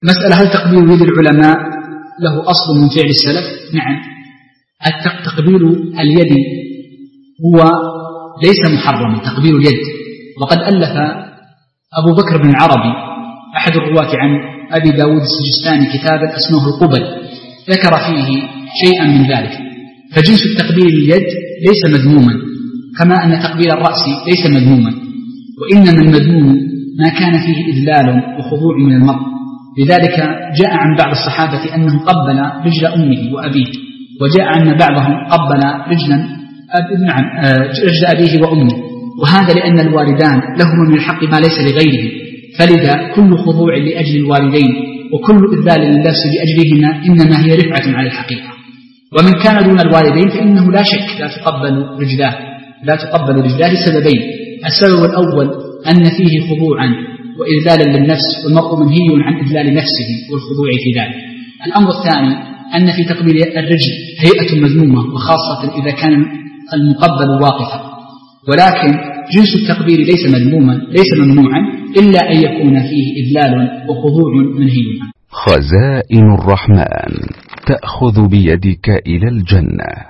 مسألة: هل تقبيل يد العلماء له أصل من فعل السلف؟ نعم، تقبيل اليد هو ليس محرما، تقبيل اليد. وقد ألف أبو بكر بن العربي أحد الرواة عن أبي داود السجستاني كتابا اسمه القبل، ذكر فيه شيئا من ذلك. فجنس التقبيل اليد ليس مذموما، كما أن تقبيل الرأس ليس مذموما، وإنما المذموم ما كان فيه إذلال وخضوع من المرء. لذلك جاء عن بعض الصحابة أنه قبل رجل أمه وأبيه، وجاء أن بعضهم قبل رجل أبيه وأمه، وهذا لأن الوالدان لهما من الحق ما ليس لغيره، فلذا كل خضوع لأجل الوالدين وكل إذلال للنفس لأجلهما إنما هي رفعة على الحقيقة. ومن كان دون الوالدين فإنه لا شك لا تقبل رجلاه لسببين: السبب الأول أن فيه خضوعا وإذلالا للنفس، والمرء منهي عن إذلال نفسه والخضوع في ذلك. الأمر الثاني أن في تقبيل الرجل هيئة مذمومة، وخاصة إذا كان المقبل واقفا، ولكن جنس التقبيل ليس مذموما ليس ممنوعا إلا أن يكون فيه إذلال وخضوع منهي عنه. خزائن الرحمن تأخذ بيدك إلى الجنة.